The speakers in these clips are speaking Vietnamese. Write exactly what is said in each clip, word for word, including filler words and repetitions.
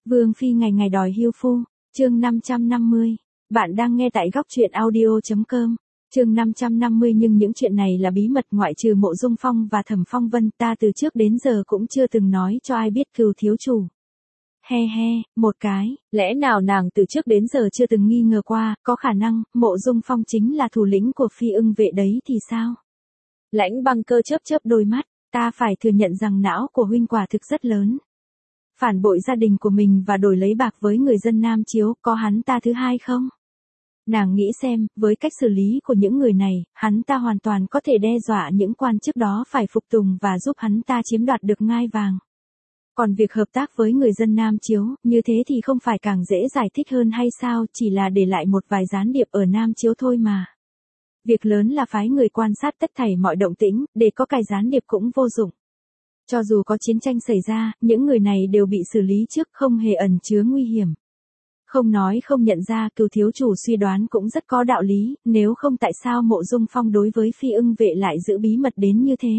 Vương phi ngày ngày đòi hưu phu, chương năm trăm năm mươi. Bạn đang nghe tại góc truyện audio.com. Chương năm trăm năm mươi nhưng những chuyện này là bí mật ngoại trừ Mộ Dung Phong và Thẩm Phong Vân, ta từ trước đến giờ cũng chưa từng nói cho ai biết Cửu thiếu chủ. He he, một cái, lẽ nào nàng từ trước đến giờ chưa từng nghi ngờ qua, có khả năng, Mộ Dung Phong chính là thủ lĩnh của phi ưng vệ đấy thì sao? Lãnh Băng Cơ chớp chớp đôi mắt, ta phải thừa nhận rằng não của huynh quả thực rất lớn. Phản bội gia đình của mình và đổi lấy bạc với người dân Nam Chiếu, có hắn ta thứ hai không? Nàng nghĩ xem, với cách xử lý của những người này, hắn ta hoàn toàn có thể đe dọa những quan chức đó phải phục tùng và giúp hắn ta chiếm đoạt được ngai vàng. Còn việc hợp tác với người dân Nam Chiếu, như thế thì không phải càng dễ giải thích hơn hay sao, chỉ là để lại một vài gián điệp ở Nam Chiếu thôi mà. Việc lớn là phái người quan sát tất thảy mọi động tĩnh, để có cài gián điệp cũng vô dụng. Cho dù có chiến tranh xảy ra, những người này đều bị xử lý trước, không hề ẩn chứa nguy hiểm. Không nói không nhận ra, Cửu thiếu chủ suy đoán cũng rất có đạo lý, nếu không tại sao Mộ Dung Phong đối với phi ưng vệ lại giữ bí mật đến như thế.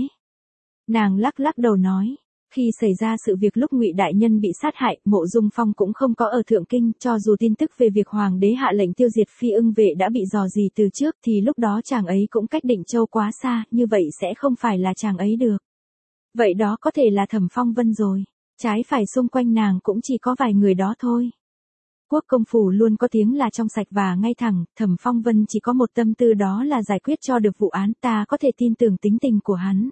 Nàng lắc lắc đầu nói, khi xảy ra sự việc lúc Ngụy đại nhân bị sát hại, Mộ Dung Phong cũng không có ở Thượng Kinh, cho dù tin tức về việc hoàng đế hạ lệnh tiêu diệt phi ưng vệ đã bị dò dỉ từ trước thì lúc đó chàng ấy cũng cách Định Châu quá xa, như vậy sẽ không phải là chàng ấy được. Vậy đó có thể là Thẩm Phong Vân rồi, trái phải xung quanh nàng cũng chỉ có vài người đó thôi. Quốc công phủ luôn có tiếng là trong sạch và ngay thẳng, Thẩm Phong Vân chỉ có một tâm tư, đó là giải quyết cho được vụ án, ta có thể tin tưởng tính tình của hắn.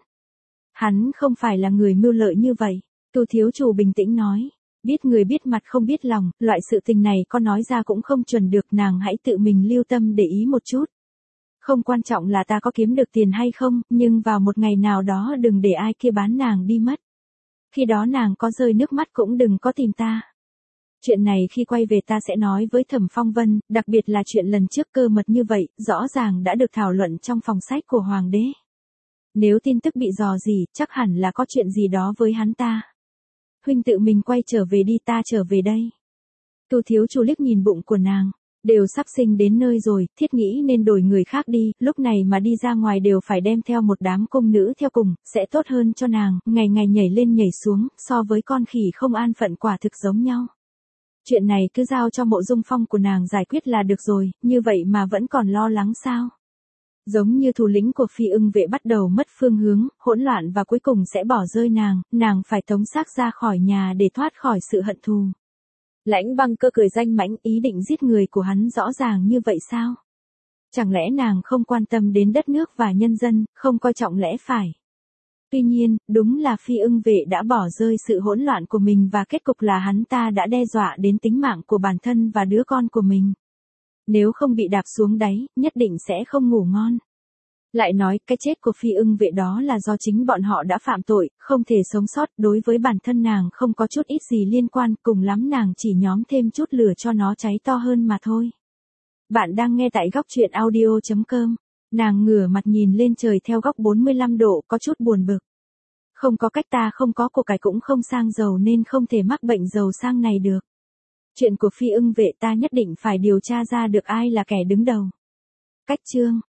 Hắn không phải là người mưu lợi như vậy, Cửu thiếu chủ bình tĩnh nói, biết người biết mặt không biết lòng, loại sự tình này có nói ra cũng không chuẩn được, nàng hãy tự mình lưu tâm để ý một chút. Không quan trọng là ta có kiếm được tiền hay không, nhưng vào một ngày nào đó đừng để ai kia bán nàng đi mất. Khi đó nàng có rơi nước mắt cũng đừng có tìm ta. Chuyện này khi quay về ta sẽ nói với Thẩm Phong Vân, đặc biệt là chuyện lần trước cơ mật như vậy, rõ ràng đã được thảo luận trong phòng sách của hoàng đế. Nếu tin tức bị dò dỉ, chắc hẳn là có chuyện gì đó với hắn ta. Huynh tự mình quay trở về đi, ta trở về đây. Cửu thiếu chủ liếc nhìn bụng của nàng. Đều sắp sinh đến nơi rồi, thiết nghĩ nên đổi người khác đi, lúc này mà đi ra ngoài đều phải đem theo một đám cung nữ theo cùng, sẽ tốt hơn cho nàng, ngày ngày nhảy lên nhảy xuống, so với con khỉ không an phận quả thực giống nhau. Chuyện này cứ giao cho Mộ Dung Phong của nàng giải quyết là được rồi, như vậy mà vẫn còn lo lắng sao? Giống như thủ lĩnh của phi ưng vệ bắt đầu mất phương hướng, hỗn loạn và cuối cùng sẽ bỏ rơi nàng, nàng phải tống xác ra khỏi nhà để thoát khỏi sự hận thù. Lãnh Băng Cơ cười danh mãnh, ý định giết người của hắn rõ ràng như vậy sao? Chẳng lẽ nàng không quan tâm đến đất nước và nhân dân, không coi trọng lẽ phải? Tuy nhiên, đúng là phi ưng vệ đã bỏ rơi sự hỗn loạn của mình và kết cục là hắn ta đã đe dọa đến tính mạng của bản thân và đứa con của mình. Nếu không bị đạp xuống đáy, nhất định sẽ không ngủ ngon. Lại nói, cái chết của phi ưng vệ đó là do chính bọn họ đã phạm tội, không thể sống sót, đối với bản thân nàng không có chút ít gì liên quan, cùng lắm nàng chỉ nhóm thêm chút lửa cho nó cháy to hơn mà thôi. Bạn đang nghe tại góc truyện audio.com. Nàng ngửa mặt nhìn lên trời theo góc bốn mươi lăm độ, có chút buồn bực. Không có cách, ta không có của cải cũng không sang giàu nên không thể mắc bệnh giàu sang này được. Chuyện của phi ưng vệ ta nhất định phải điều tra ra được ai là kẻ đứng đầu. Cách chương.